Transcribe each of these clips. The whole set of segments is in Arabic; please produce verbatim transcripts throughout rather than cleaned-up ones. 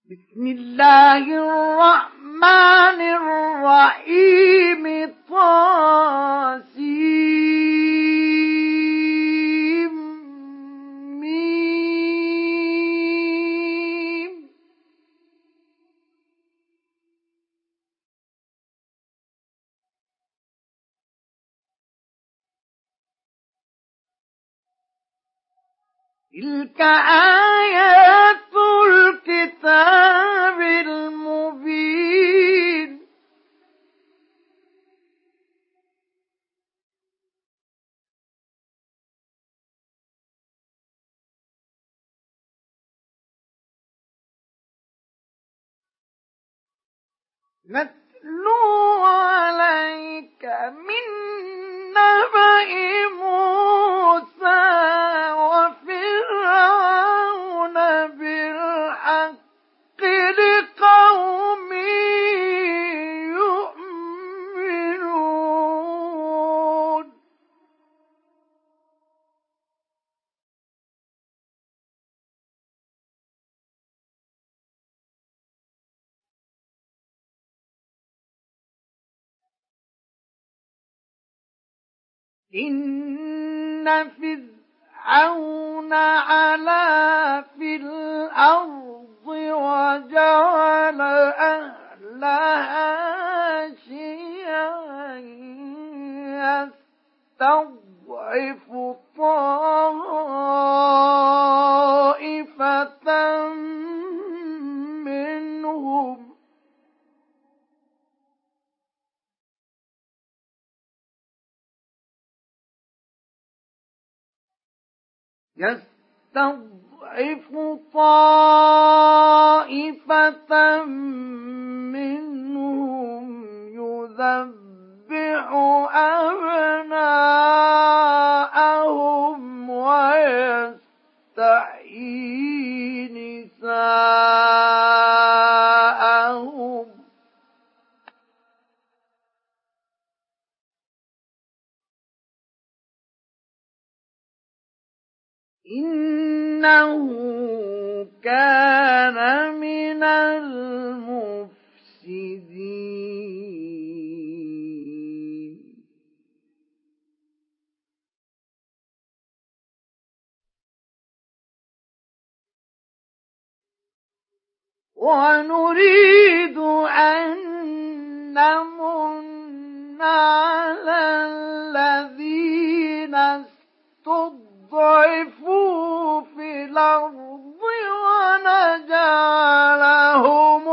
بسم الله الرحمن الرحيم طاسيم ميم. تلك آيات الكتاب المبين. نتلو عليك من نبأ موسى وفرعون بالحق لقوم يؤمنون. إن فرعون علا في الأرض وجعل أهلها شيعا يستضعف طائفة منهم يستضعف طائفة منهم يذبح أبناءهم ويستحيي نساءهم إنه كان من المفسدين. ونريد أن نمن على الذين استضعفوا في الأرض ونجعلهم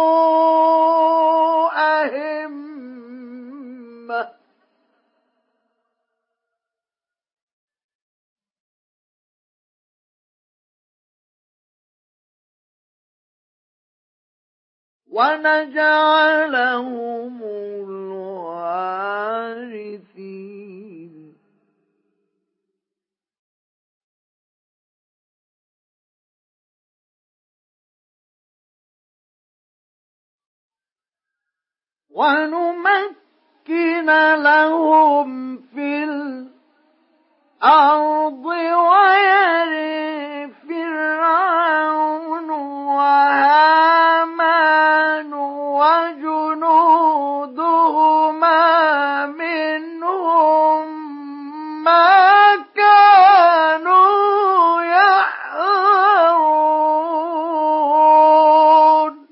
أئمة ونجعلهم الوارثين. ونمكن لهم في الأرض ويرث فرعون وهامان وجنودهما منهم ما كانوا يحذرون.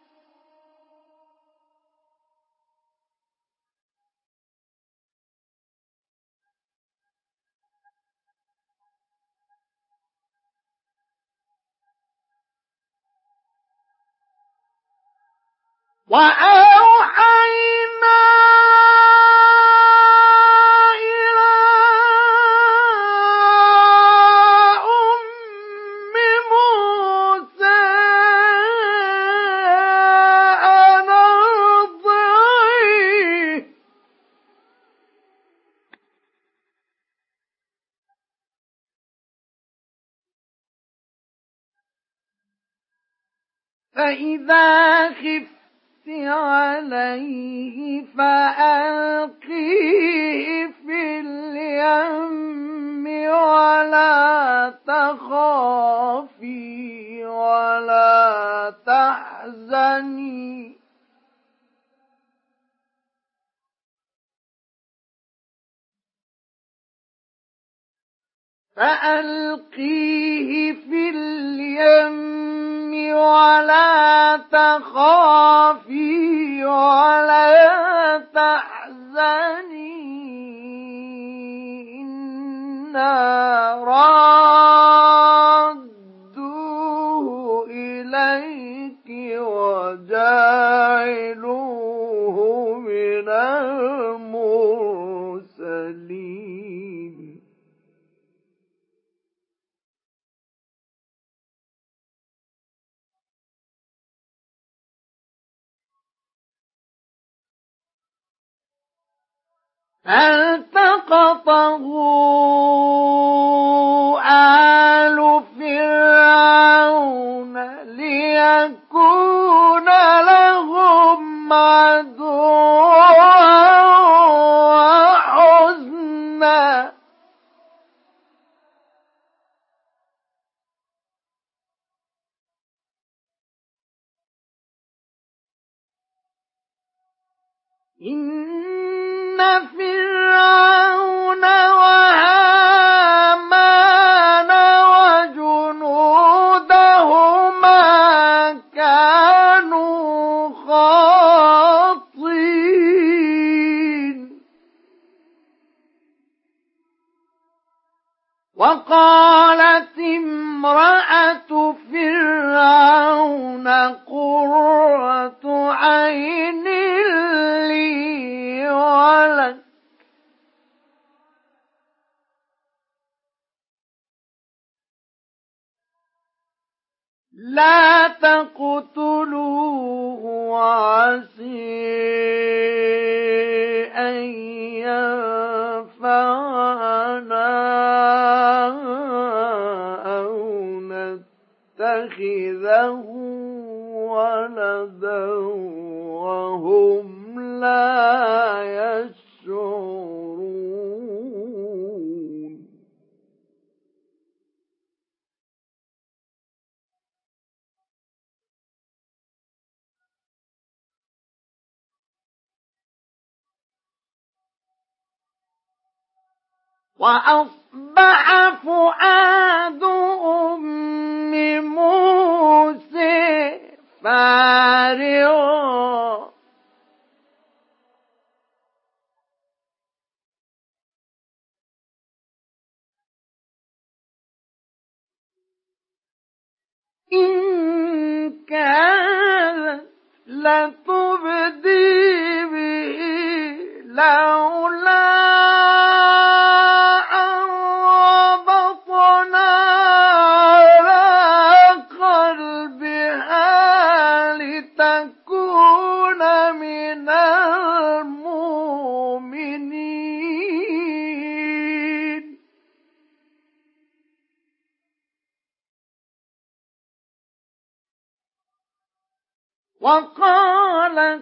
وأوحينا إلى أم موسى أن أرضعيه فإذا خفت عليه فألقيه في اليم ولا تخافي ولا تحزني تحزني فألقيه في اليم ولا تخافي ولا تحزني إنا رادوه إليك وجاعلوه من المرسلين فالتقطه آل فرعون ليكون لهم عدوا وحزنا إن فرعون وهامان وجنودهما كانوا خاطئين وقالت امرأة فرعون قرة عين لي ولك لا تقتلوه وعسى أن ينفعنا أو نتخذه ولدا وهم لا يشعرون وأصبح فؤاد أم موسى فارغا إن كانت لتبدي به لولا أن ربطنا على قلبها لتكون من المؤمنين وقالت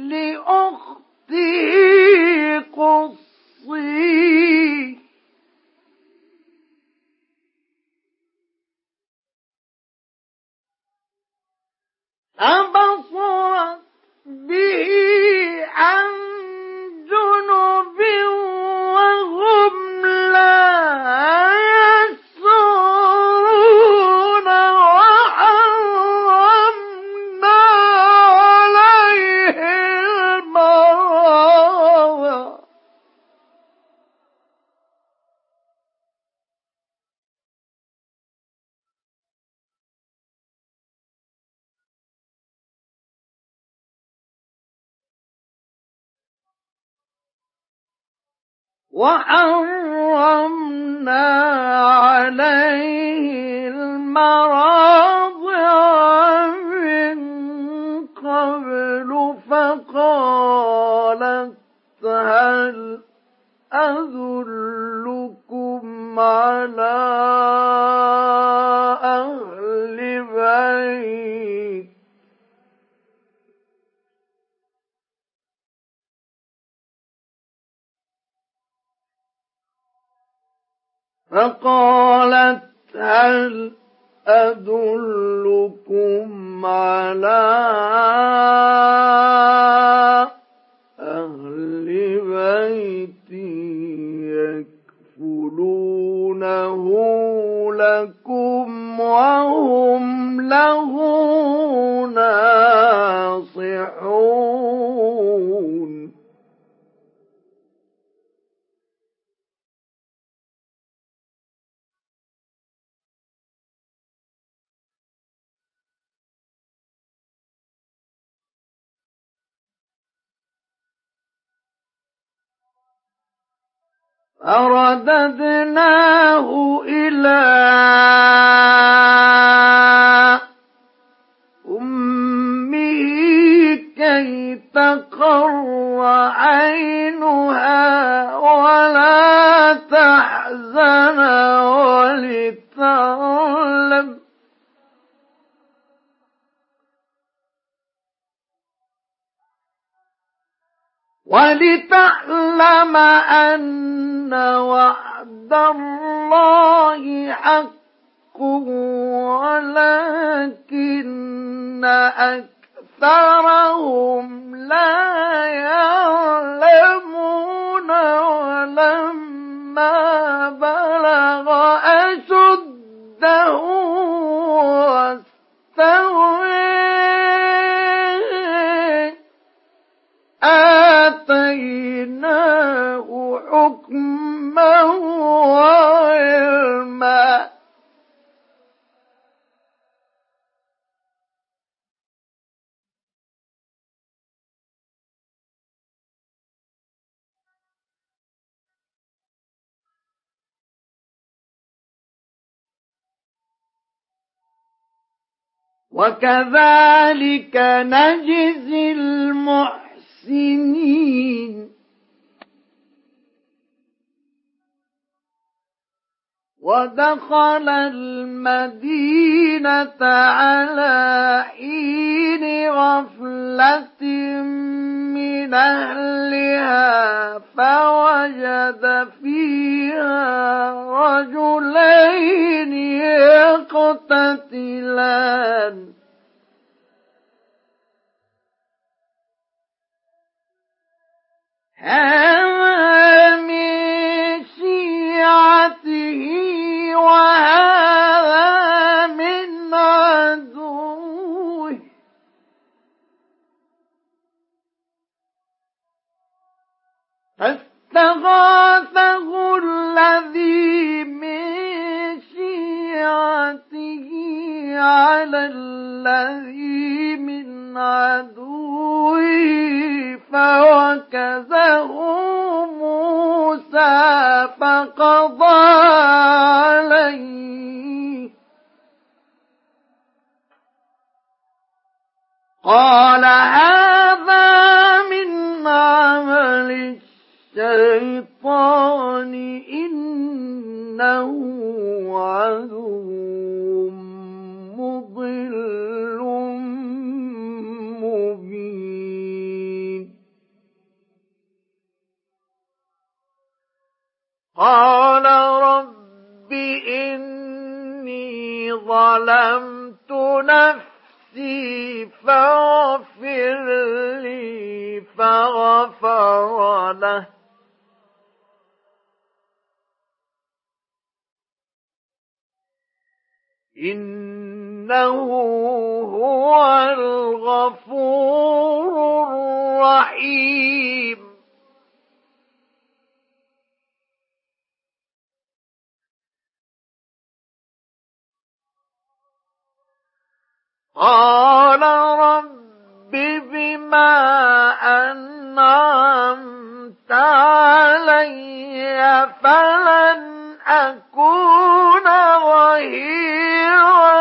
لأخته قصي فبصرت به عن جنب وهم لا يشعرون وحرمنا عليه المراضع وحرمنا عليه المراضع من قبل فقالت هل أدلكم على أهل بيت فقالت هل أدلكم على أهل بيت يكفلونه لكم وهم له ناصحون فرددناه إلى أمه كي تقر عينها ولا تحزن ولتعلم ولتعلم أن وعد الله حق ولكن أكثرهم لا يعلمون ولما بلغ أشده واستوى آتيناه حكما وعلما وكذلك نجزي المحسنين ودخل المدينة على حين غفلة من أهلها فوجد فيها رجلين يقتتلان هذا من شيعته وهذا من عدوه فاستغاثه الذي من شيعته على الذي من عدوه فوكزه موسى فقضى عليه قال هذا من عمل الشيطان إنه عدو مضل مبين قال رب إني ظلمت نفسي فاغفر لي فغفر له إنه هو الغفور الرحيم قال رب بما أنعمت علي فلن أكون ظهيرا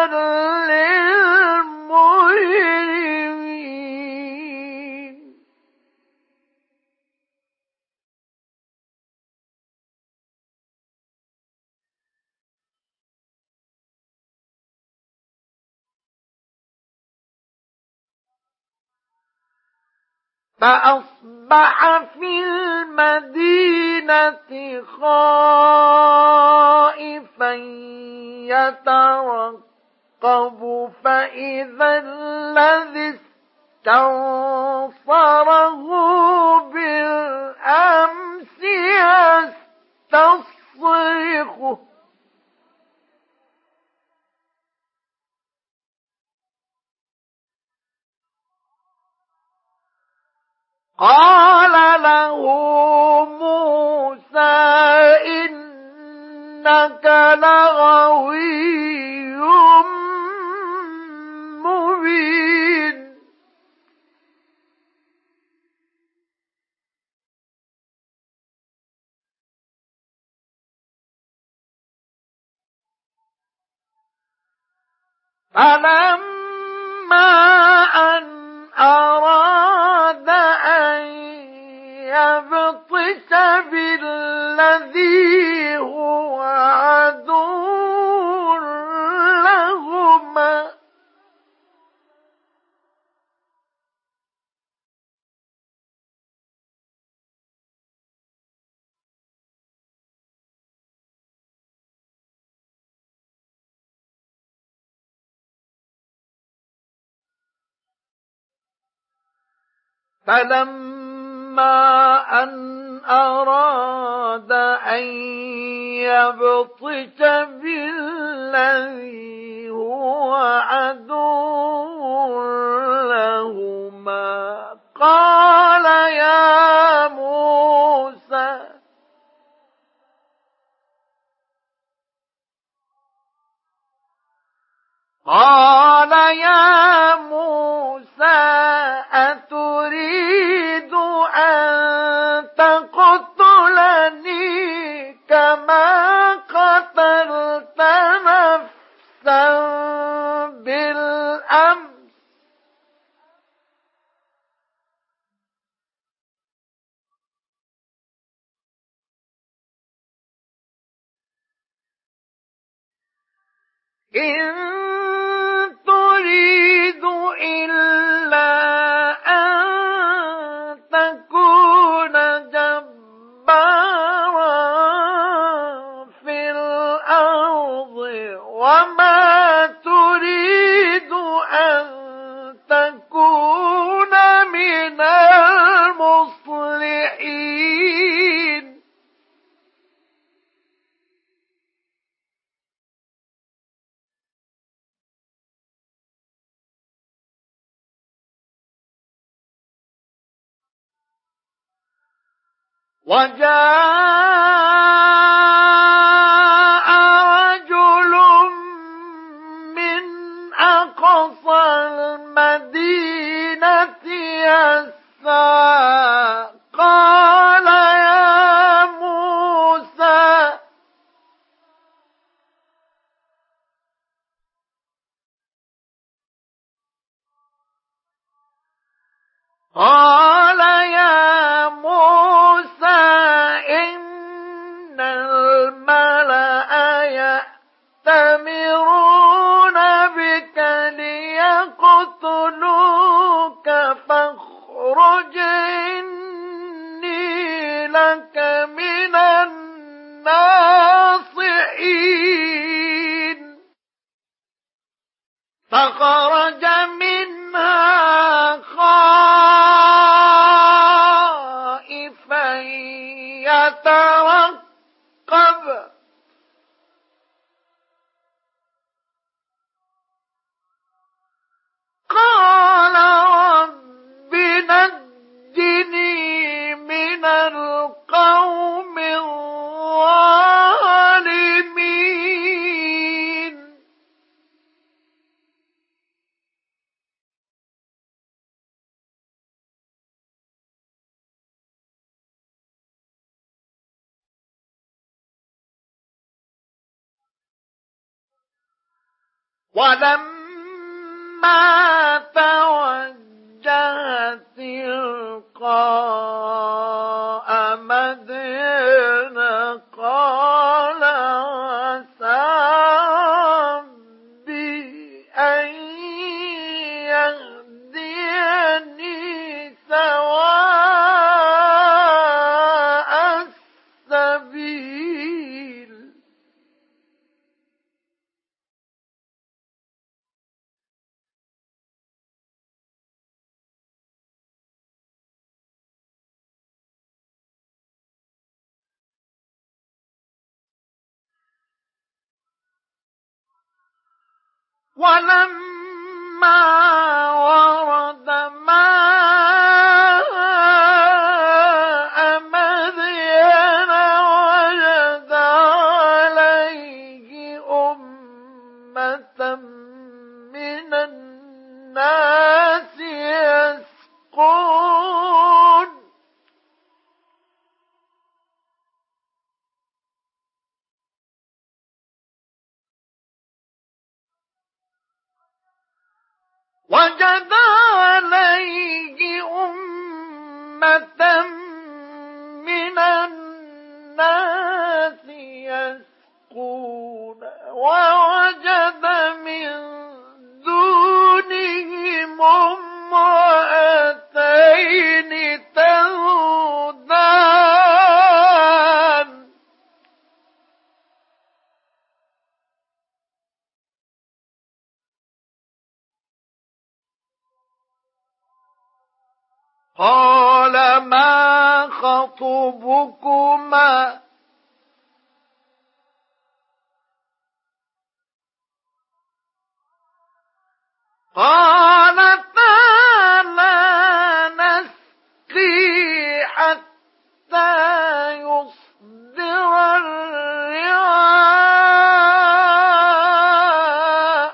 للمجرمين فأصبح في المدينة خائفا يترقب يرقب فإذا الذي استنصره بالأمس يستصرخه قال له موسى إنك لغوي مبين فلما أن أراد أن يبطش بالذي هو عدو لهما فلما أن أراد أن يبطش بالذي هو عدو لهما قال يا موسى قال يا موسى أتريد أن تقتلني كما قتلت نفسا بالأمس إن تريد إلا أن تكون جبارا في الأرض وما تريد أن تكون من المصلحين وجاء رجل من أقصى المدينة يسعى قال يا موسى قال يا موسى إن الملأ يأتمرون بك ليقتلوك فاخرج إني لك من الناصحين فخرج منها خائفا يترقب قال رب نجني من القوم الظالمين ولما توجه تلقاء مدين قال عسى ربي أن يهديني سواء السبيل ولما ورد ماء مدين وجد عليه أمة من الناس يسقون وجد عليه أمة من الناس يسقون ووجد من دونهم امرأتين تذودان قال ما خطبكما قالتا لا نسقي حتى يصدر الرعاء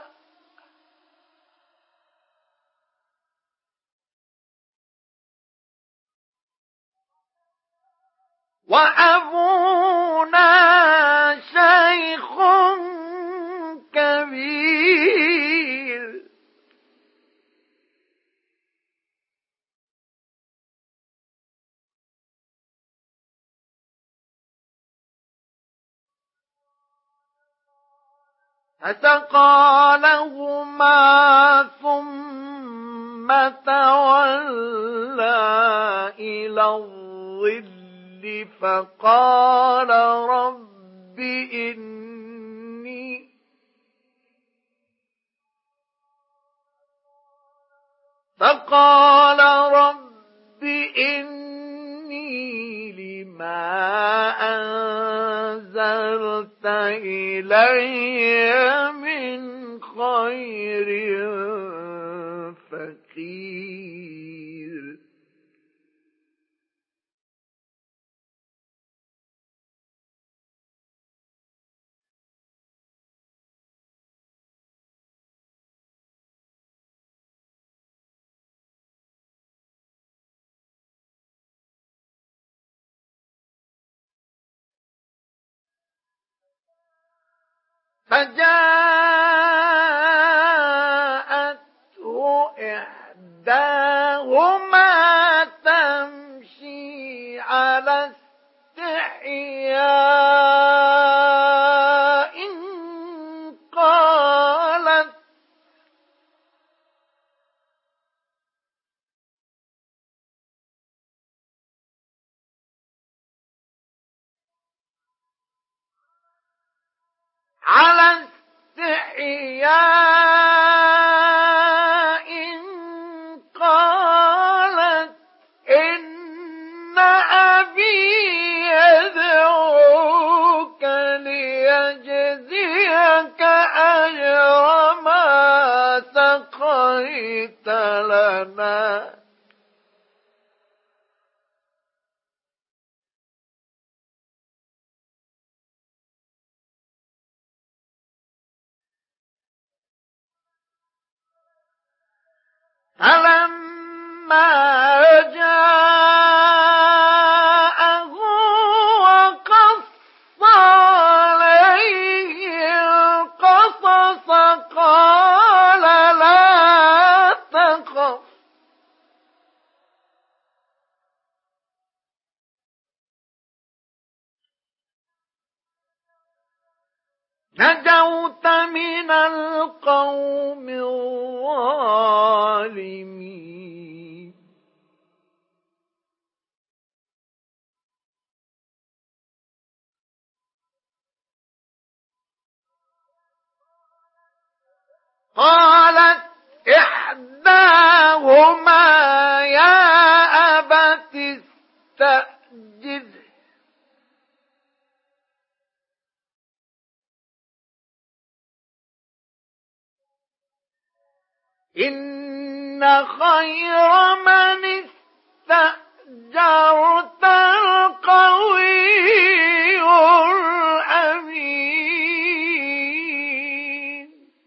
وأبونا شيخ كبير فسقى لهما ثم تولى إلى الظل فقال رب إني فقال رب إني لما أنزلت إلي من خير فقير فجاءته إحداهما تمشي على استحياء قالت على استحياء قالت إن أبي يدعوك ليجزيك أجر ما سقيت لنا فلما جاءه وقص عليه القصص قال لا تخف نجوت من القوم الظالمين قالت إحداهما يا أبت استأجره إن خير من استأجرت القوي الأمين.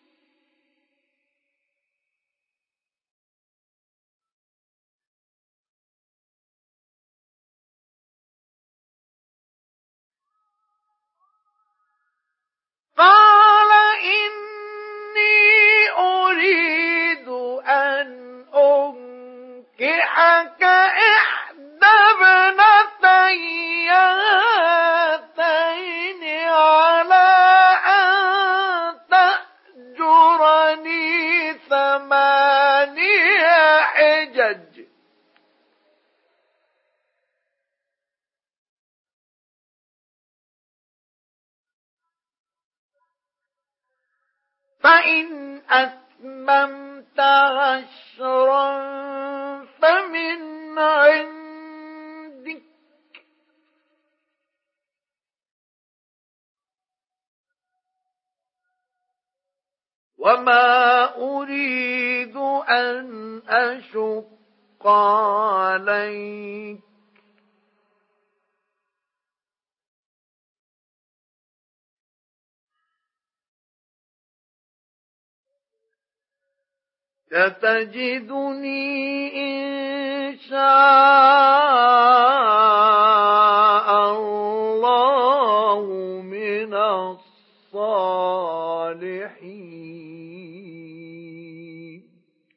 قال إني أريد أن أنكحك إحدى ابنتي هاتين على أن تأجرني ثماني حجج فإن أتممت عشرا فمن عندك وما أريد أن أشق عليك ستجدني إن شاء الله من الصالحين.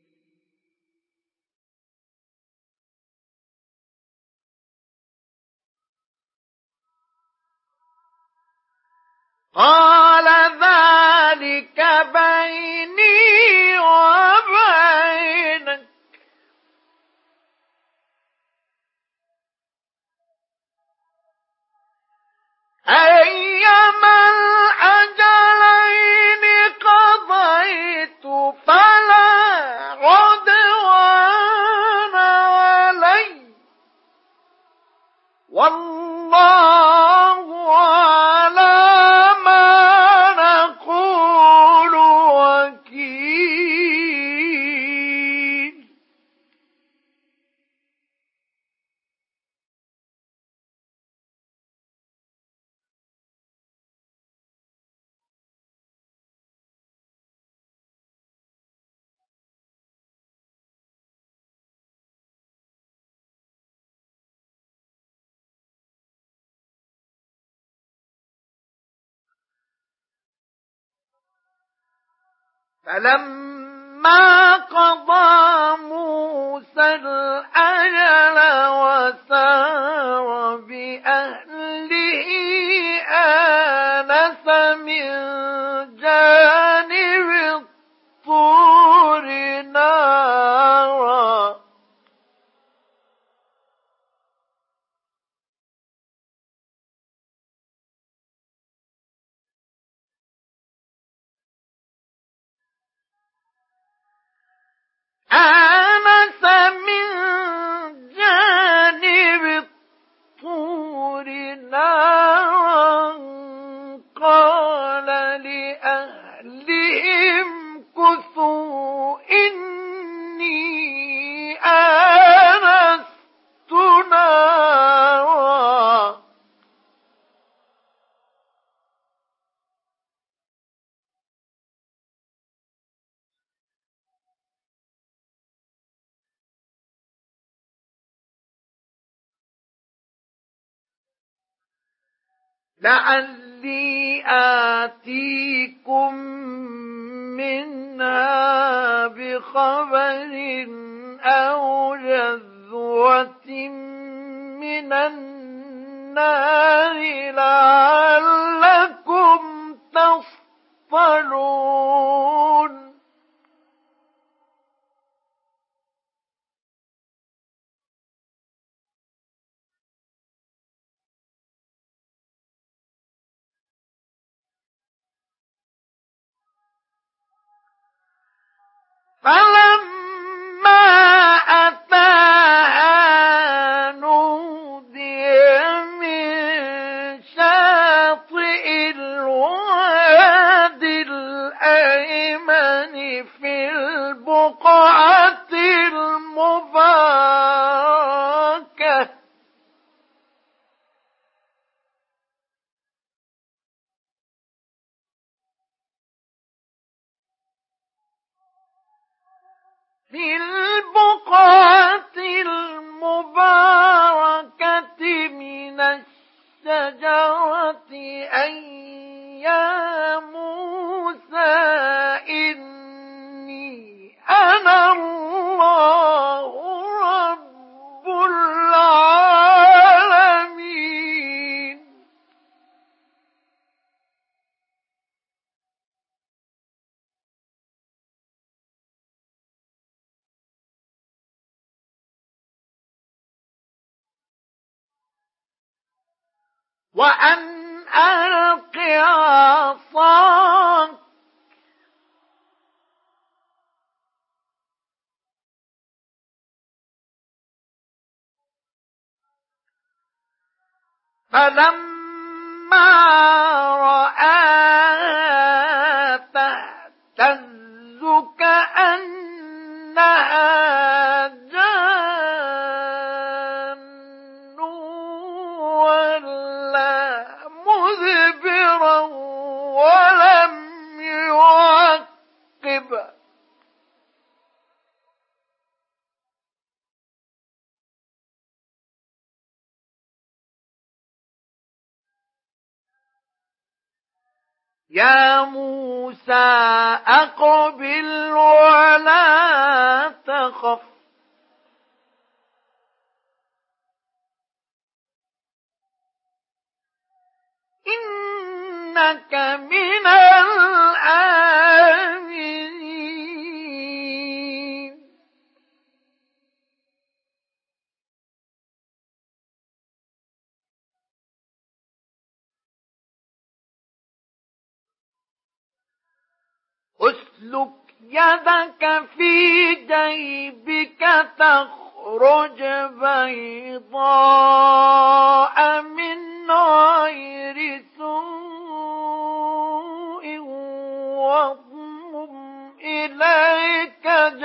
قال ذلك بيني وبينك أيما الأجلين قضيت فلا عدوان علي والله على ما نقول وكيل. فلما قضى موسى الأجل وسار بأهله آنس من جانب الطور نارا آنس من جانب الطور نارا قال لأهلهم كثوا إني آنست نارا لعلي آتيكم منها بخبر أو جذوة من النار لعلكم تصطلون. فلما أتاها نودي من شاطئ الوادي الأيمن في البقعة المباركة في البقعة المباركة من الشجرة أن يا موسى إني أنا الله رب العالمين. وأن ألق عصاك فلما رآها تهتز كأنها جان ولا مدبرا ولم يعقب. يا موسى أقبل ولا تخف إنك من الآمنين. اسلك يدك في جيبك تخرج بيضاء من غير سوء واضمم إليك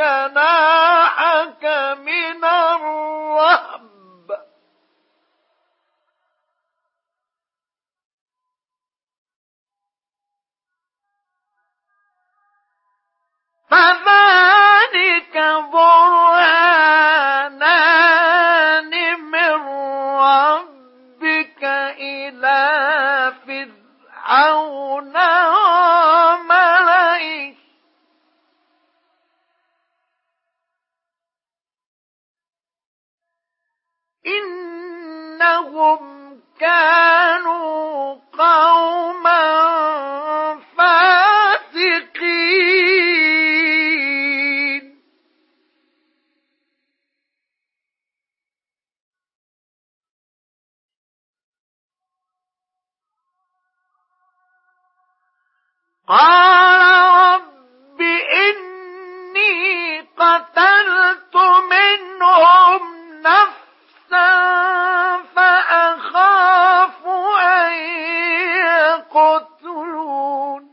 جناحك من الرهب فذلك برهانان من ربك إلى فرعون وملئه إنهم كانوا قوما فاسقين. قال رب إني قتلت منهم نفسا فأخاف أن يقتلون.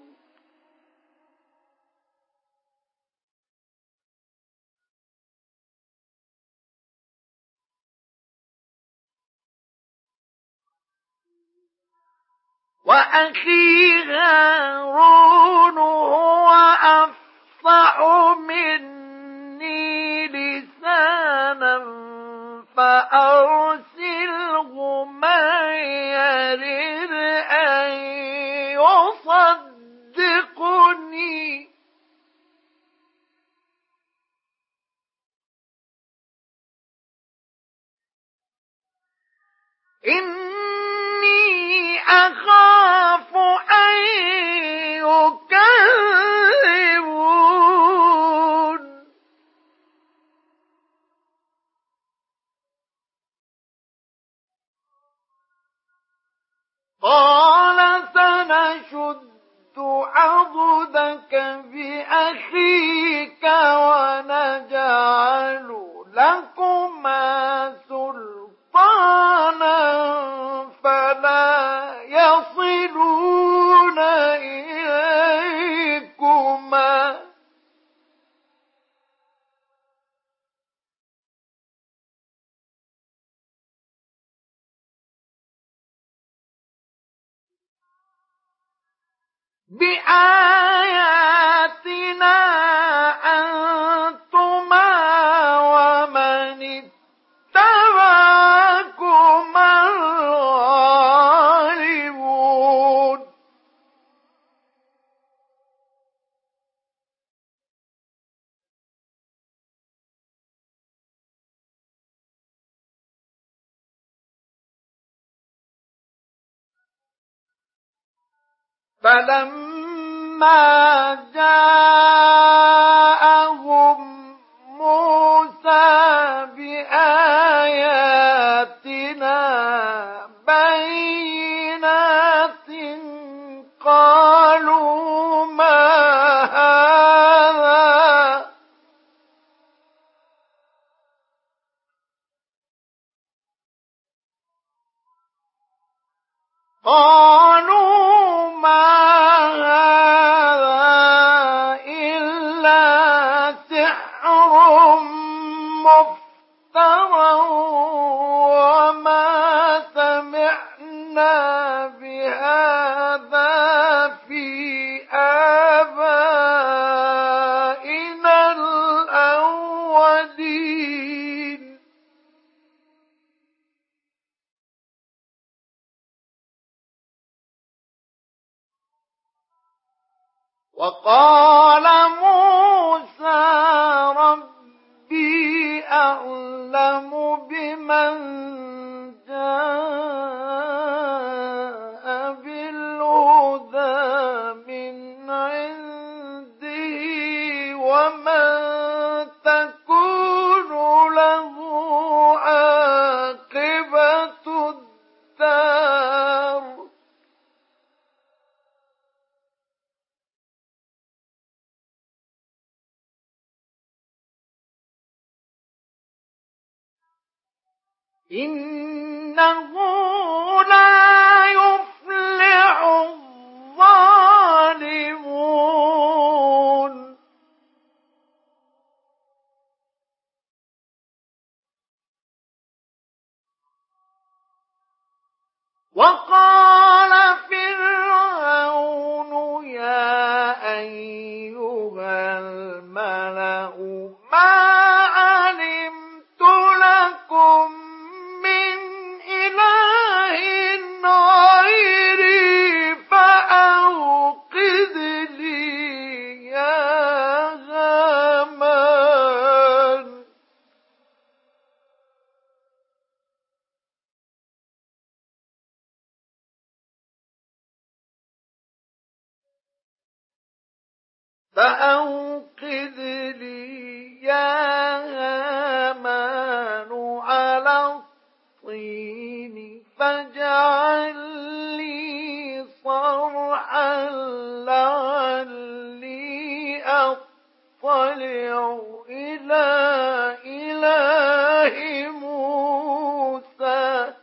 وأخي هارون هو أفصح مني لسانا فأرسله معي يرد أن يصدقني إني أخاف أن يكذبون. قال سنشد عضدك بأخيك ونجعل لكما سلطانا فلا يصلون إليكما بآياتنا أنتما ومن اتبعكما الغالبون فلما جاءهم موسى بآياتنا بينات قالوا ما هذا قالوا ما هذا إلا سحر مفترى وما سمعنا بهذا في آبائنا الأولين وقال موسى ربي أعلم بمن جاء بالهدى من عنده ومن تكون له عاقبة الدار إنه لا يفلح الظالمون وقال فرعون يا أيها الملأ ما علمت لكم من إله غيري فأوقد لي يا هامان فأوقد لي يا هامان على الطين فاجعل لي صرحا لعلي أطلع إلى إله موسى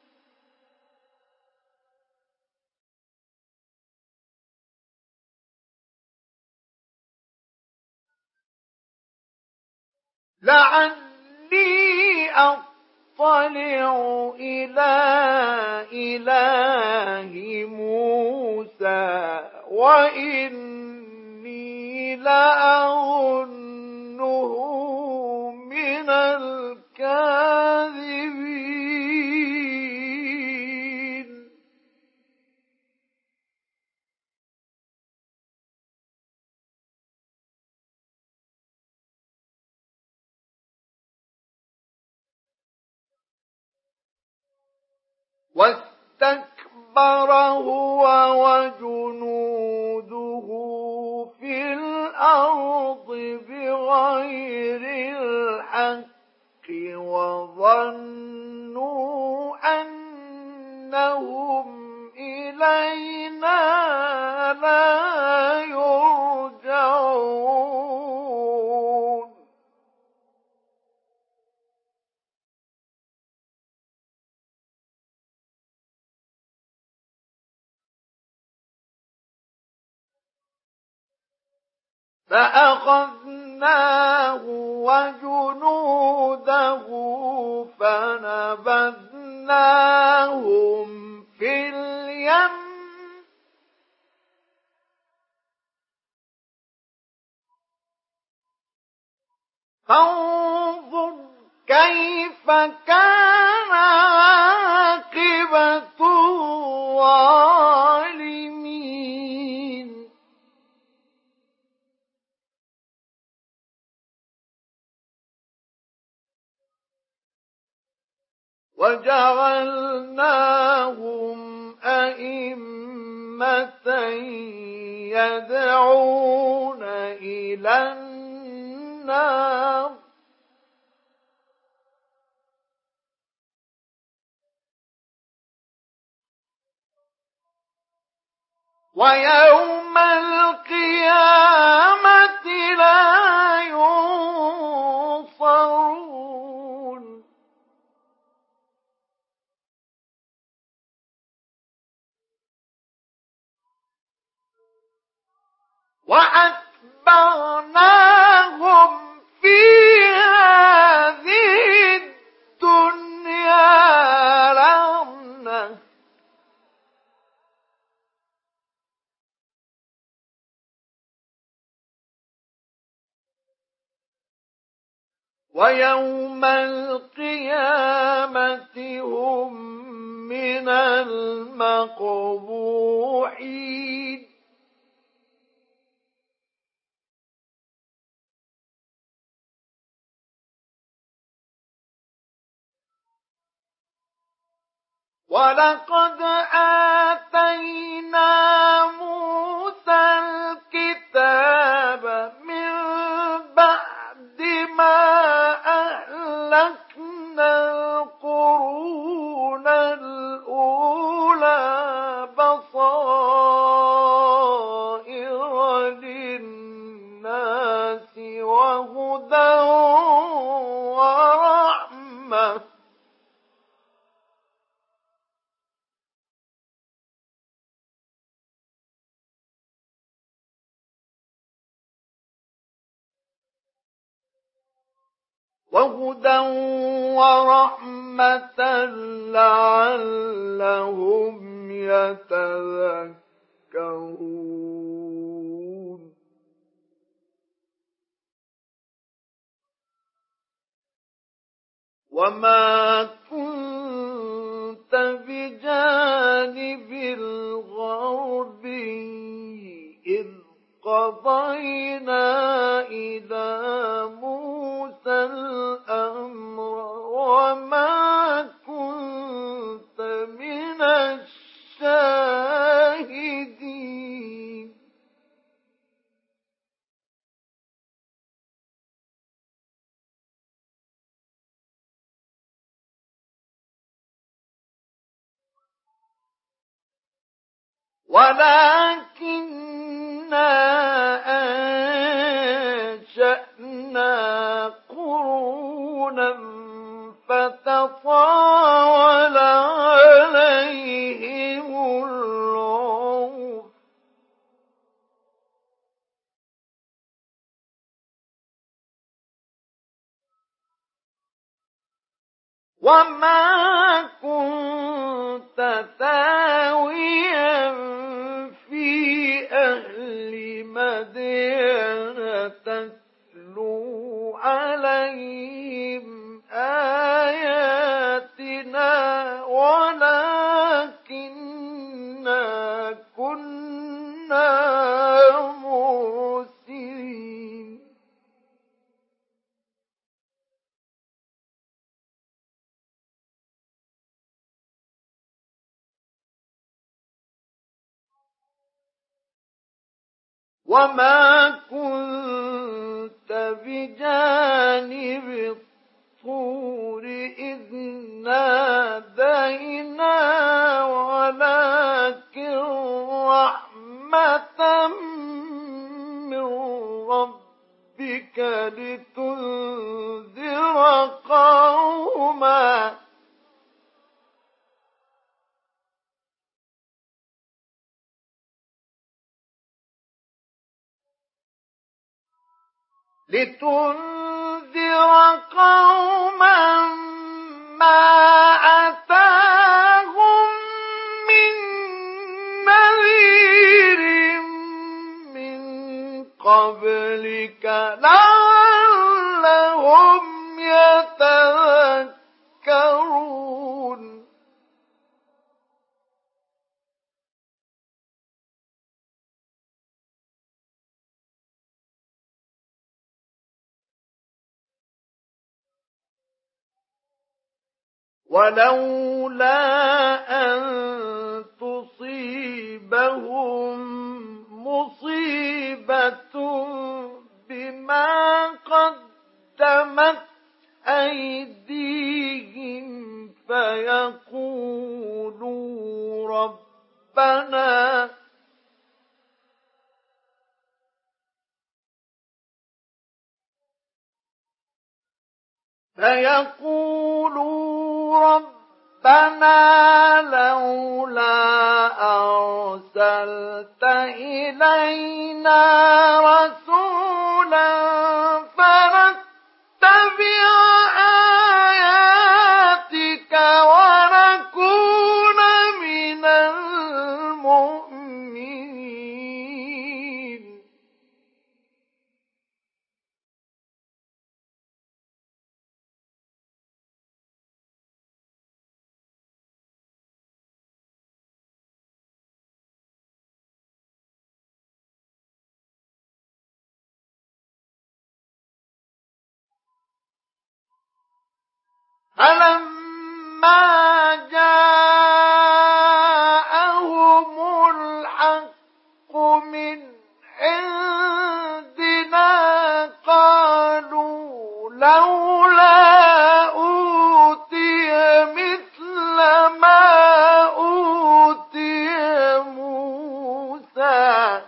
لعلي أطلع إلى إله موسى وإني لأظنه من الكاذبين واستكبر هو وجنوده في الأرض بغير الحق وظنوا أنهم إلينا لا يرجعون فأخذناه وجنوده فنبذناهم في اليم فانظر كيف كان عاقبة الظالمين. وجعلناهم أئمة يدعون إلى النار ويوم القيامة لا ينصرون. وأتبعناهم في هذه الدنيا لعنة ويوم القيامة هم من المقبوحين. ولقد آتينا موسى الكتاب من بعد ما أهلكنا القرون الأولى بصائر للناس وهدى ورحمة وهدى ورحمة لعلهم يتذكرون. وما كنت بجانب الغربي إذ قضينا إلى موسى الأمر وما كنت من الشاهدين. ولكننا أنشأنا قرونا فتطاول عليهم العمر وما كنت ثاويا في أهل مدين تتلو عليهم آياتنا ولكننا كنا مرسلين. وما كنت بجانب الطور إذ نادينا ولكن رحمة من ربك لتنذر قوما لتنذر قوما ما أتاهم من نذير من قبلك لعلهم ولولا أن تصيبهم مصيبة بما قدمت أيديهم فيقولوا ربنا فيقولوا ربنا لولا أرسلت إلينا رسولا فنتبع آياتك ونكون من المؤمنين. فلما جاءهم الحق من عندنا قالوا لولا أوتي مثل ما أوتي موسى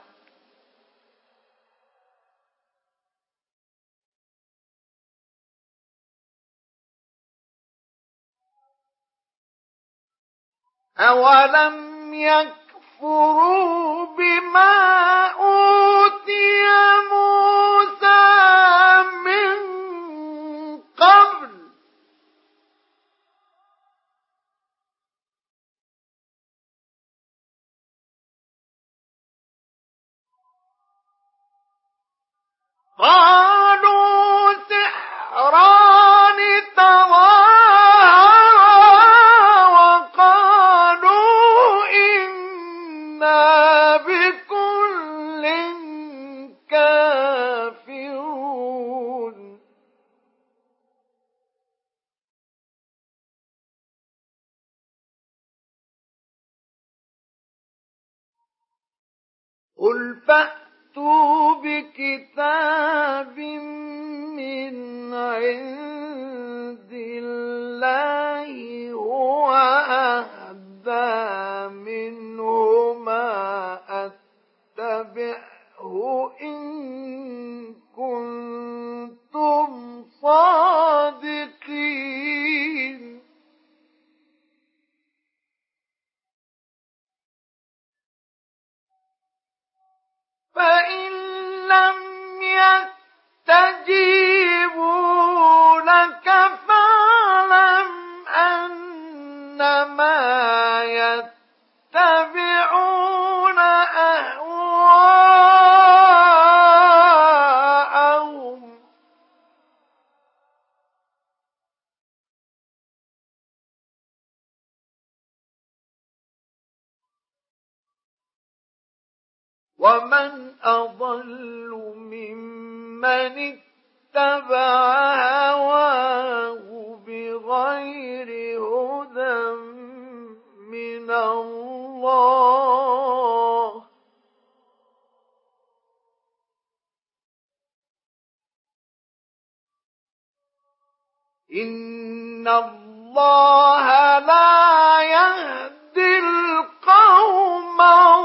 أولم يكفروا بما أوتي موسى من قبل قالوا سحران تظاهرا وقالوا إنا بكل كافرون. قل فأتوا بكتاب من عند الله هو أهدى منهما أتبعه إن كنتم صادقين. فإن لم يستجيبوا لك فاعلم أنما يتبعون أهواءهم ومن أضل ممن اتبع هواه بغير هدى من الله إن الله لا يهدي القوم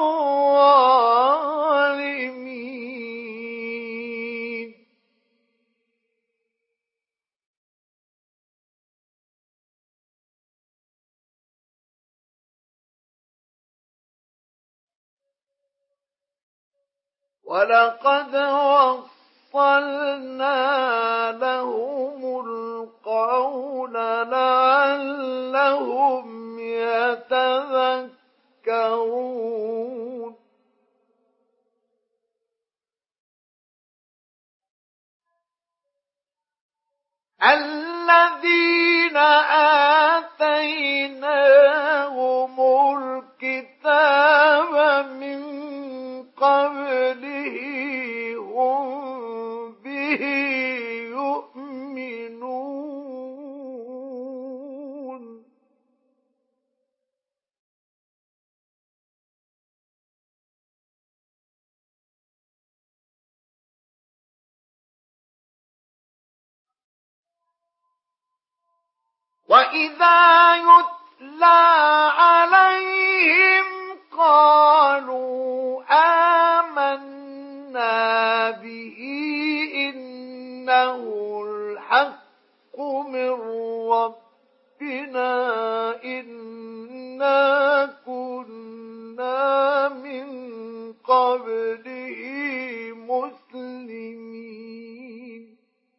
الظالمين. ولقد وصلنا لهم القول لعلهم يتذكرون. الذين آتيناهم الكتاب من قبله هم به يؤمنون. وإذا يتلى عليهم قالوا آمنا به إنه الحق من ربنا إنا كنا من قبله مسلمين.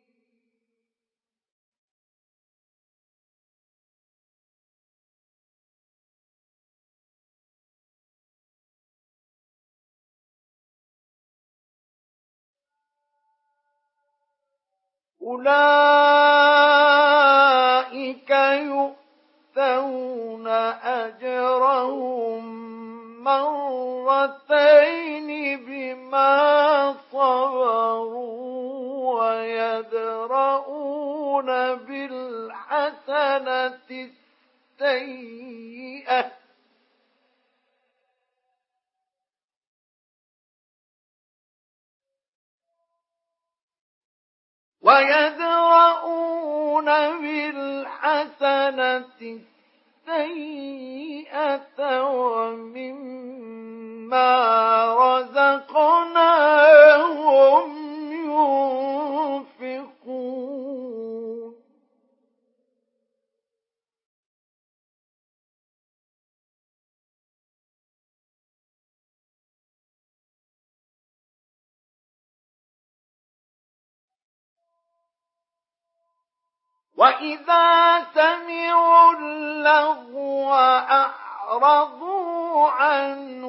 أولئك يؤتون أجرهم مرتين بما صبروا ويدرؤون بالحسنة السيئة ويدرؤون بالحسنة السيئة ومما رزقناهم ينفقون. وإذا سمعوا اللغو أعرضوا عنه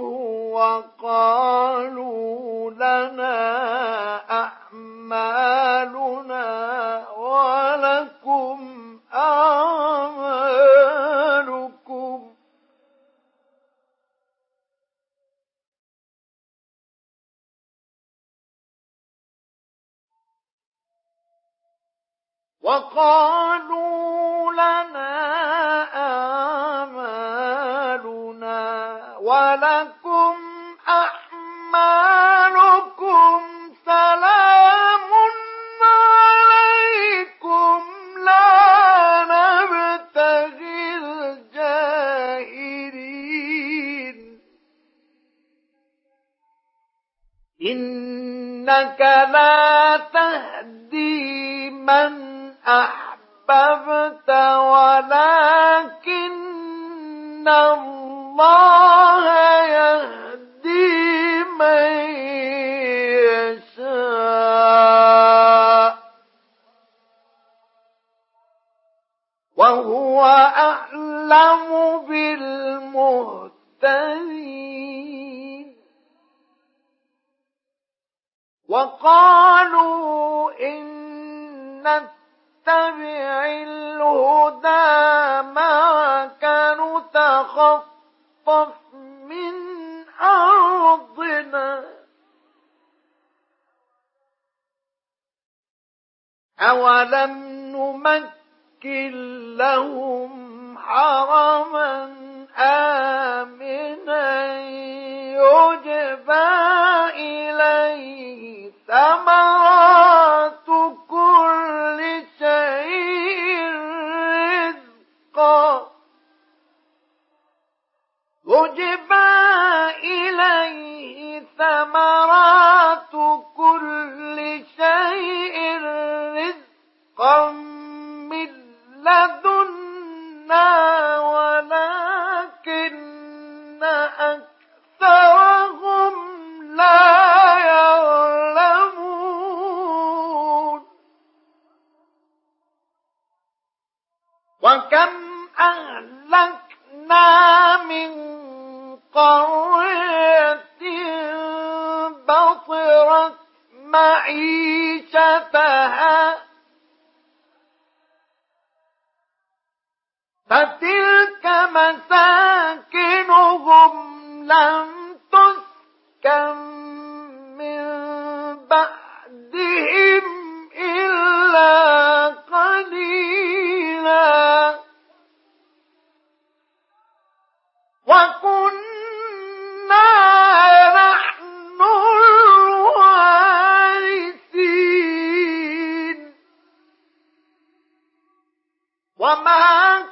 وقالوا لنا أعمالنا ولكم أعمالكم وقالوا لنا أعمالنا ولكم أعمالكم سلام عليكم لا نبتغي الجاهلين إنك لا تهدي من أحببت ولكن الله يهدي من يشاء وهو أعلم بالمهتدين. وقالوا إن نتبع الهدى معك نتخطف من أرضنا أولم نمكن لهم حرما آمنا يجبى إليه ثمرات كل شيء رزقا يجبى إليه ثمرات كل شيء رزقا من لدنا ولكن أكثرهم لا يعلمون. وكم أهلكنا من قرية بطرت معيشتها فتلك مساكنهم لم تسكن من بعدهم إلا قليلا وكنا نحن الوارثين وما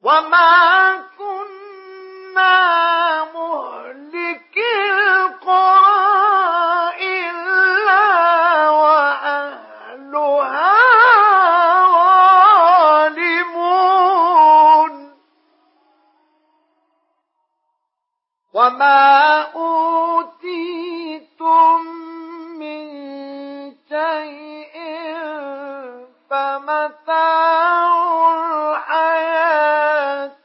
وما كنا مهلكي القرى إلا وأهلها ظالمون وما أوتيتم من شيء فمتاع الحياة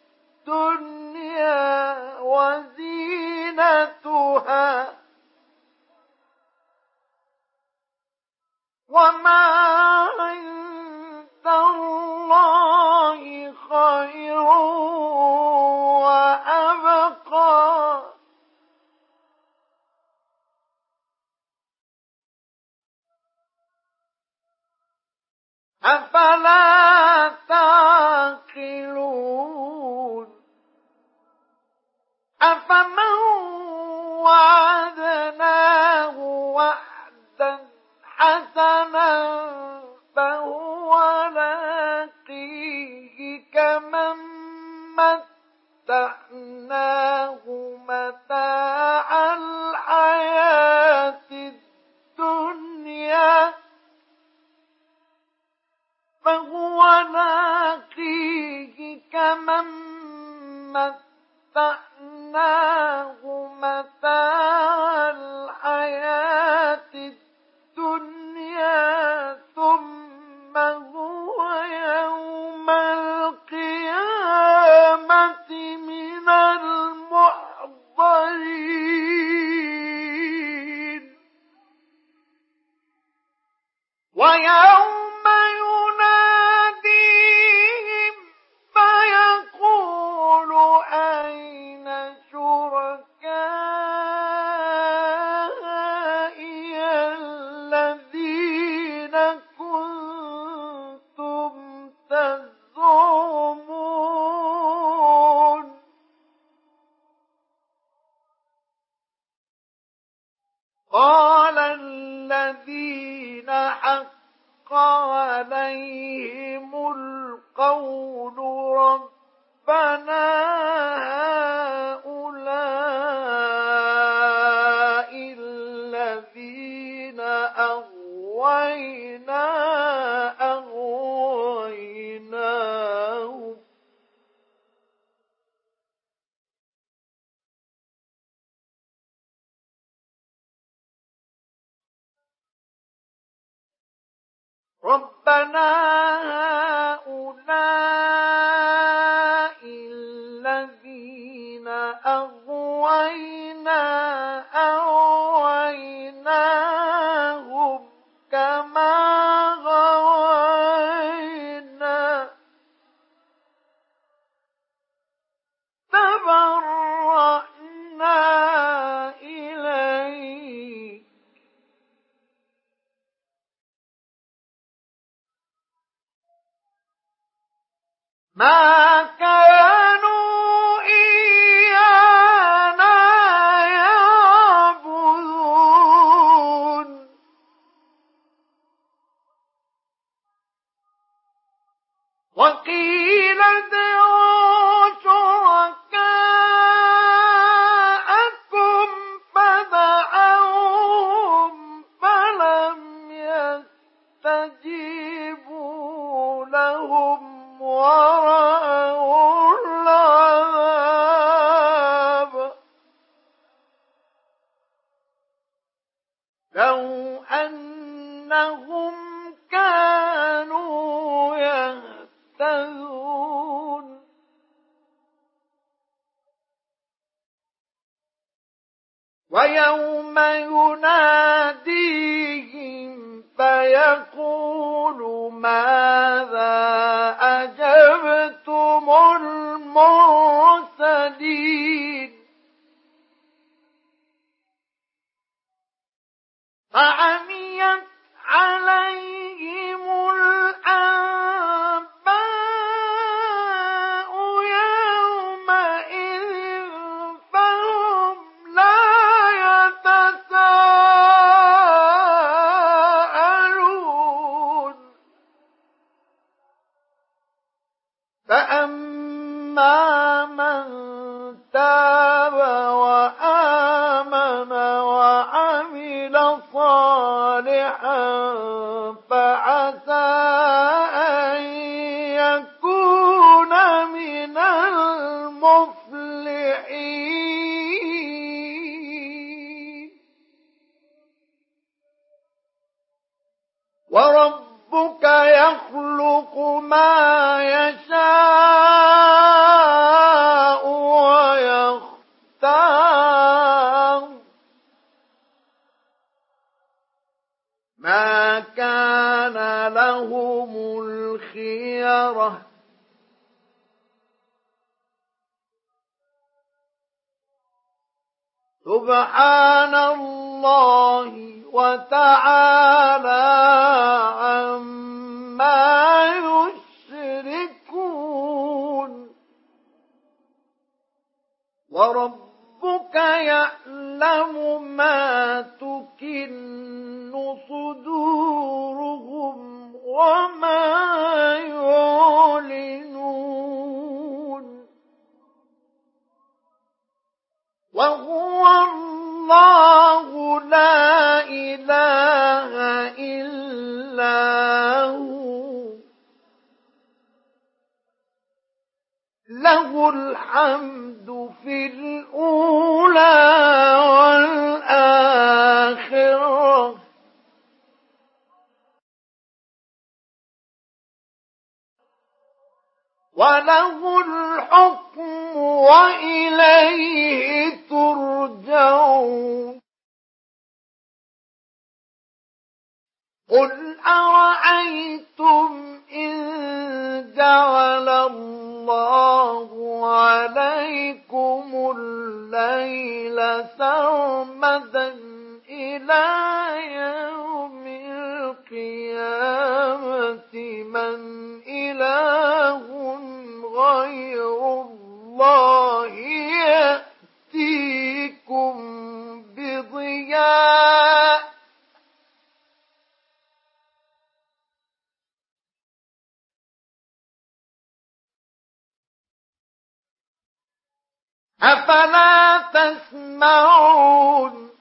الدنيا وزينتها وما عند الله خير وأبقى أفلا تعقلون أفمن وعدناه وعدا حسنا فهو لاقيه كمن متعناه متاع الحياة الدنيا فهو لاقيه كمن متعناه متاع الحياة الدنيا ثم هو يوم القيامة من المحضرين ويوم يناديهم فيقول أين شركائي الذين كنتم تزعمون قال الذين حق عليهم القول ربنا هؤلاء الذين أغوينا أغويناهم ربنا هؤلاء الذين أغوينا أغويناهم كما غوينا تبرأنا إليك ما كانوا إيانا يعبدون وقيل ادعوا شركاءكم فدعوهم فلم يستجيبوا لهم ورأوا العذاب لو أنهم كانوا يهتدون ويوم يناديهم فيقول ماذا أجبتم المرسلين فعميت عليهم الأنباء يومئذ فهم لا يتساءلون فَأَمَّا مَن تَابَ وَآمَنَ وَعَمِلَ صَالِحًا فَعَسَىٰ أَن يَكُونَ مِنَ الْمُفْلِحِينَ. وَرَبُّكَ يَخْلُقُ مَا يَشَاءُ وَيَخْتَارُ ۗ مَا كَانَ لَهُمُ الْخِيَرَةُ ۚ سُبْحَانَ اللَّهِ وَتَعَالَىٰ عَمَّا يُشْرِكُونَ. وَرَبُّكَ يَعْلَمُ مَا تُكِنُّ صُدُورُهُمْ وَمَا يُعْلِنُونَ. وَهُوَ اللَّهُ لَا إِلَٰهَ إِلَّا هُوَ، لَهُ الْحَمْدُ فِي الْأُولَىٰ وَالْآخِرَةِ، وَلَهُ الْحُكْمُ وَإِلَيْهِ تُرْجَعُونَ. قُلْ أَرَأَيْتُمْ إِن جَعَلَ اللَّهُ عَلَيْكُمُ اللَّيْلَ سَرْمَدًا إِلَىٰ يَوْمِ الْقِيَامَةِ مَنْ إِلَٰهٌ غَيْرُ اللَّهِ يَأْتِيكُم بِضِيَاءٍ ۖ أَفَلَا تَسْمَعُونَ.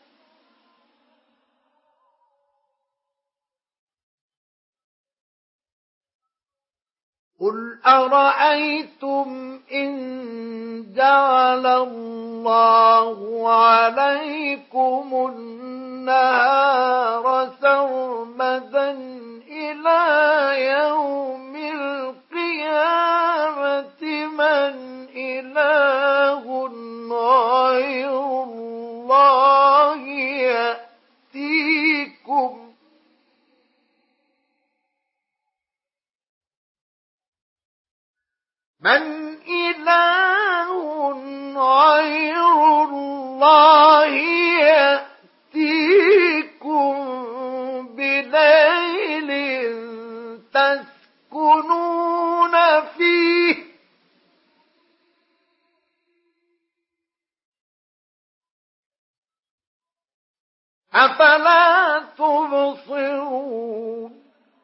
قُلْ أَرَأَيْتُمْ إِن جَعَلَ اللَّهُ عَلَيْكُمُ النَّهَارَ سَرْمَدًا إِلَىٰ يَوْمِ الْقِيَامَةِ مَنْ إِلَٰهٌ غَيْرُ اللَّهِ يَأْتِيكُم مَنْ إِلَٰهٌ غَيْرُ اللَّهِ يَأْتِيكُم بِلَيْلٍ تَسْكُنُونَ فِيهِ ۖ أَفَلَا تُبْصِرُونَ.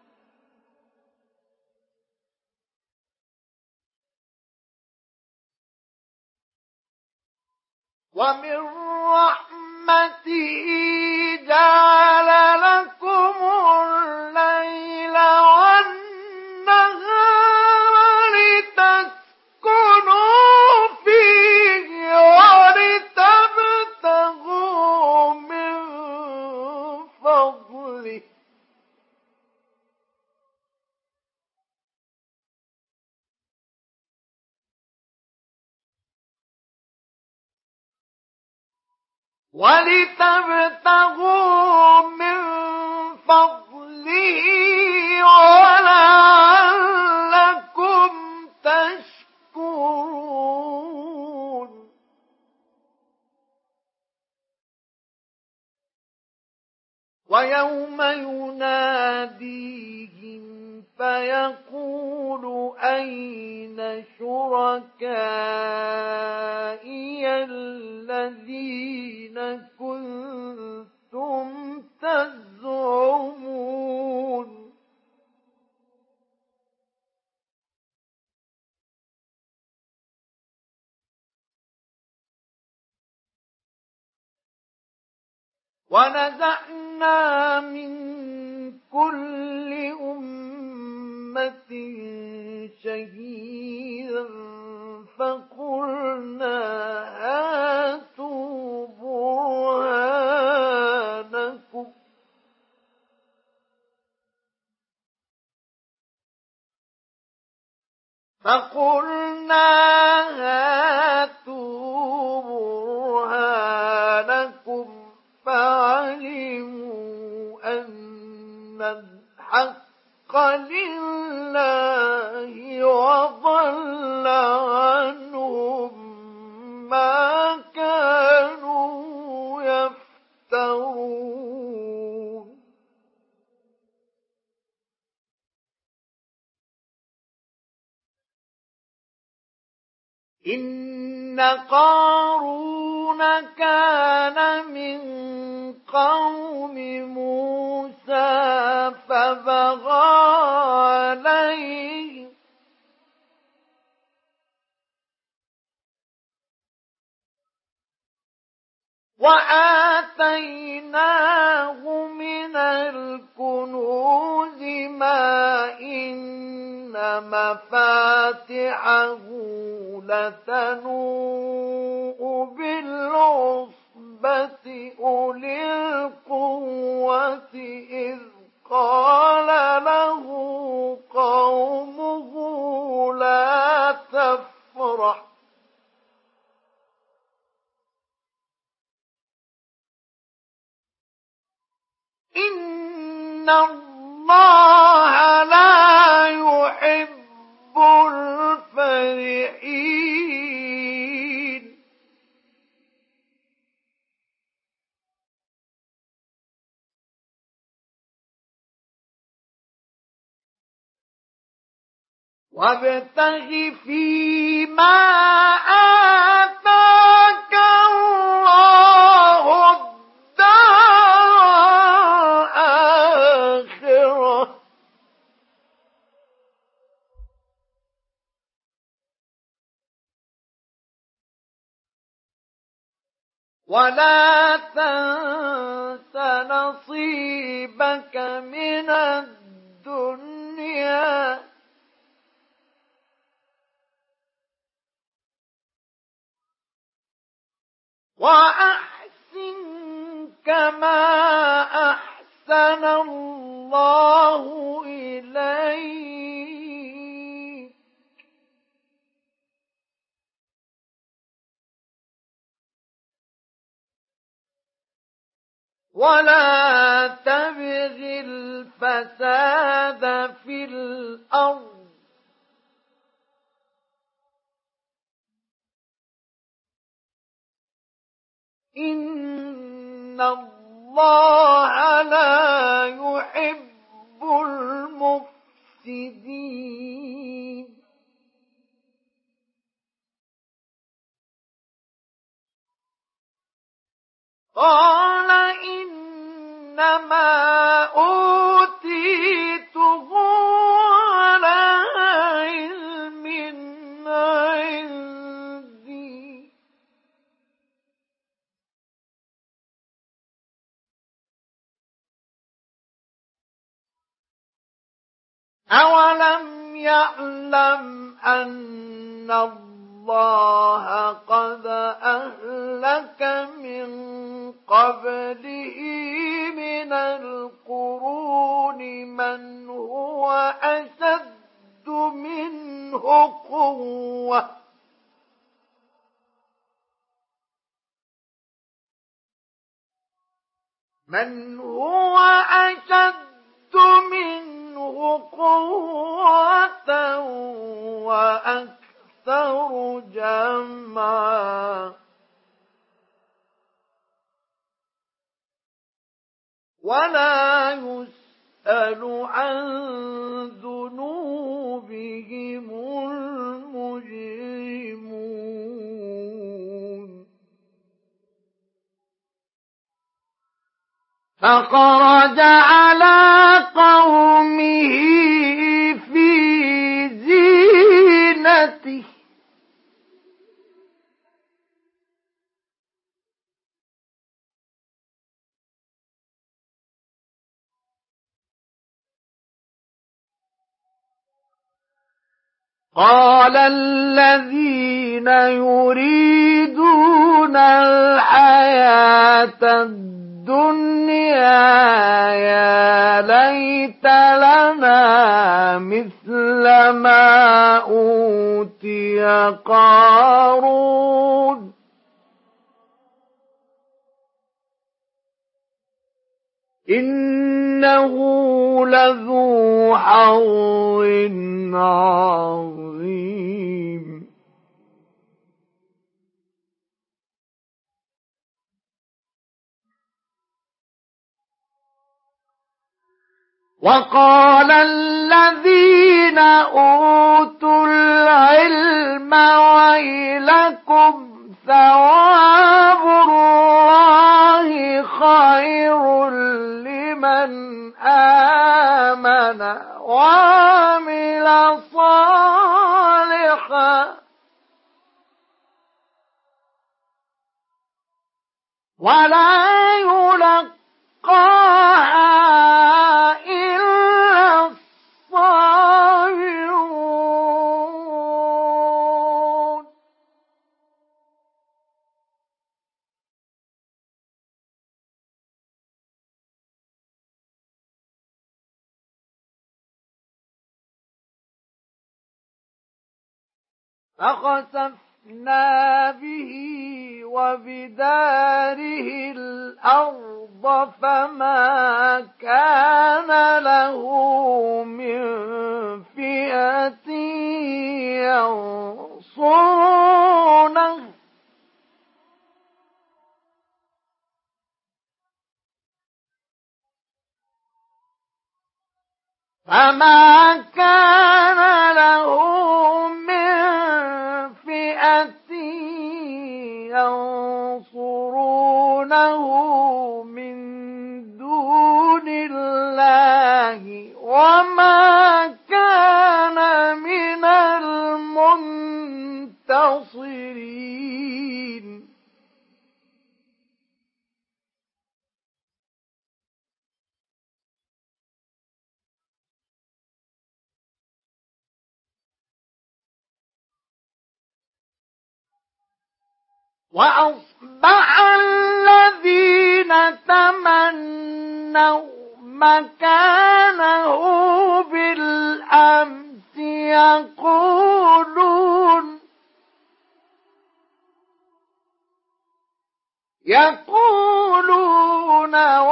وَمِن رَّحْمَتِهِ جَعَلَ لَكُمُ اللَّيْلَ وَالنَّهَارَ لِتَسْكُنُوا فِيهِ وَلِتَبْتَغُوا مِن فَضْلِهِ ۚ وَلِتَبْتَغُوا مِن فَضْلِهِ وَلَعَلَّكُمْ تَشْكُرُونَ. وَيَوْمَ يُنَادِيهِمْ فَيَقُولُ أَيْنَ شُرَكَائِيَ الَّذِينَ كُنتُمْ تَزْعُمُونَ. ونزعنا من كل أمة شهيدا فقلنا هاتوا برهانكم فقلنا هاتوا برهانكم فعلموا أن الحق لله وضل عنهم ما كانوا يفترون إن قارون كان من قوم موسى فبغى عليه وآتيناه من الكنوز ما إن مفاتحه لتنوء بالعصبة أولي القوة إذ قال له قومه لا تفرح إن الله لا يحب الفرحين وابتغ فيما آتاك الله الدار الآخرة ولا تنس نصيبك من الدنيا وأحسن كما أحسن الله إليك ولا تبغ الفساد في الأرض إن الله لا يحب المفسدين قال إنما أوتيته على علم عندي أولم يعلم أن الله قد أهلك من قبله من القرون من هو أشد منه قوة من هو أشد منه قوة وأكثر جمعا ولا يسأل عن ذنوبهم المجرمون فخرج على قومه في زينته قال الذين يريدون الحياة الدنيا يا ليت لنا مثل ما أوتي قارون إنه لذو حظ عظيم. وقال الذين أوتوا العلم ويلكم ثواب الله خير لمن آمن وعمل صالحا ولا يلقاها إلا الصابرون. فخسفنا به وبداره الأرض فما كان له من فئة ينصرونه فما كان له من فئة ينصرونه من دون الله وما كان من المنتصرين. وأصبح الذين تمنوا مكانه بالأمس يقولون يقولون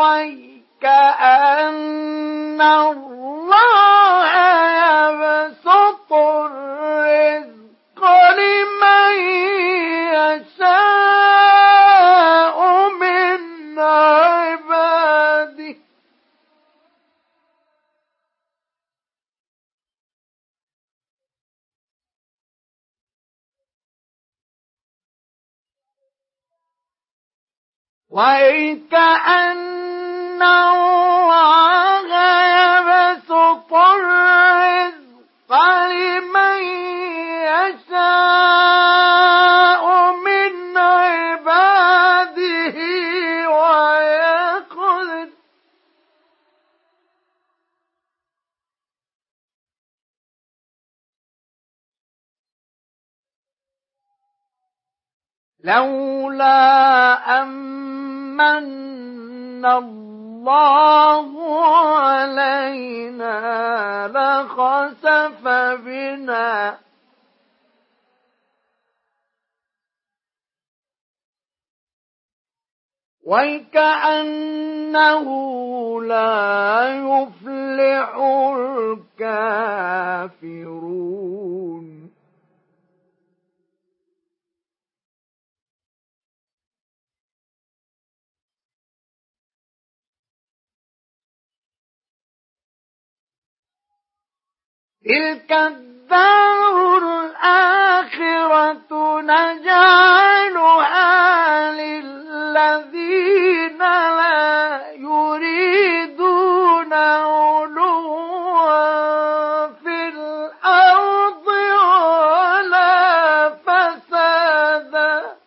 ويكأن الله يبسط الرزق لمن يشاء من عباده وَيْكَأَنَّ اللَّهَ يَبْسُطُ الرِّزْقَ لِمَن يَشَاءُ مِنْ عِبَادِهِ وَيَقْدِرُ لولا أمن الله علينا لخسف بنا وكأنه لا يفلح الكافرون. تلك الدار الآخرة نجعلها للذين لا يريدون علوا في الأرض ولا فسادا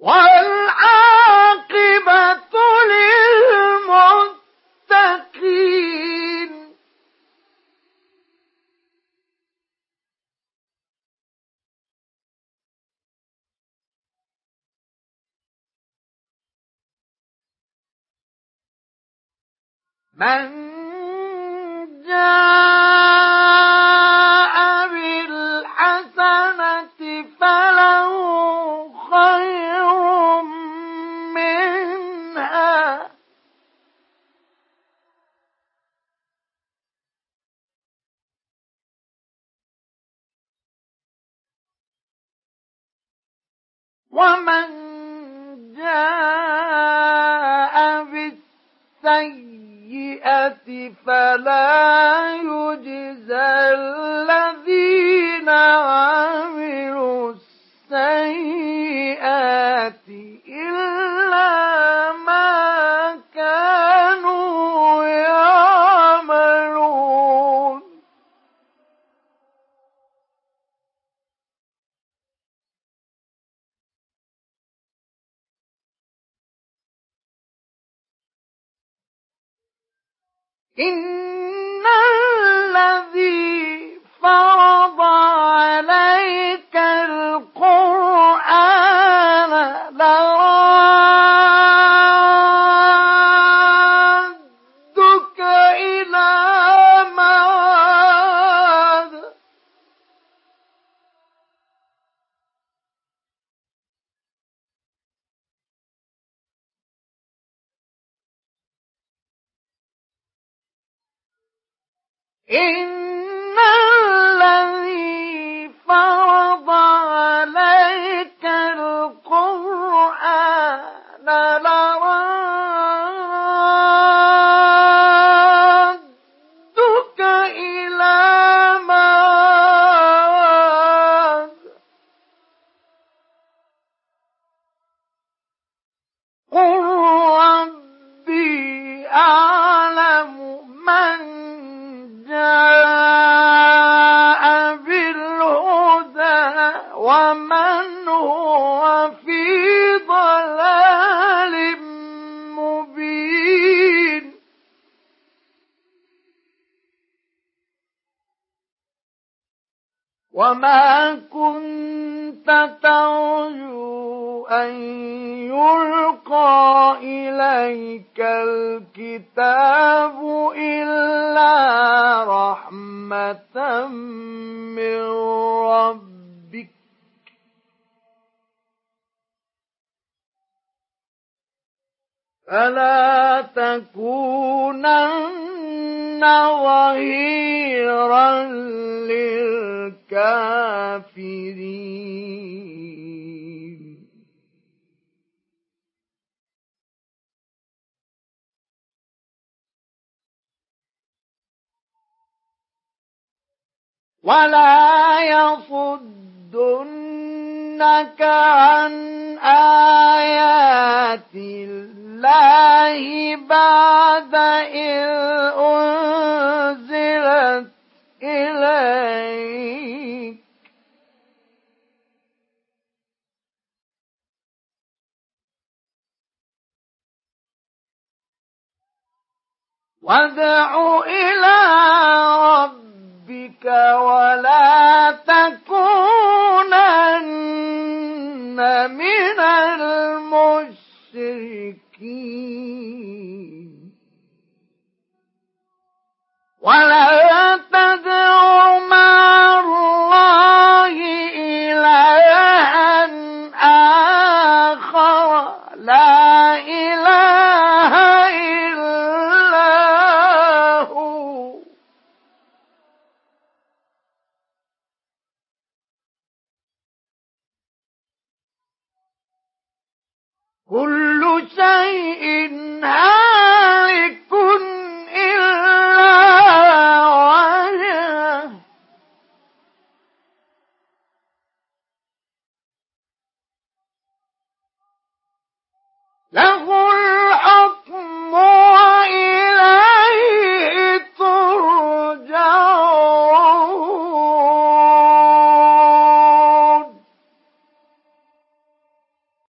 والعاقبة للمتقين. من جاء بالحسنة فله خير منها ومن جاء بالسيئة فلا يجزى الذين عملوا السيئات إلا ما كانوا يعملون. إن الذي فرض عليك القرآن لرادك إلى معاد. إن الذي فرض عليك القرآن لرادك إلى معاد. قل ربي أعلم من جاء بالهدى ومن هو في ضلال مبين. وما كنت ترجو أن يلقى إليك الكتاب إلا رحمة من ربك فلا تكونن ظهيرا للكافرين. ولا يصدنك عن آيات الله بعد إذ أنزلت إليك وادع إلى ربك ولا تكونن من المشركين. ولا تدع مع الله إلها آخر لا إله إلا هو. كل شيء هالك إلا وجهه له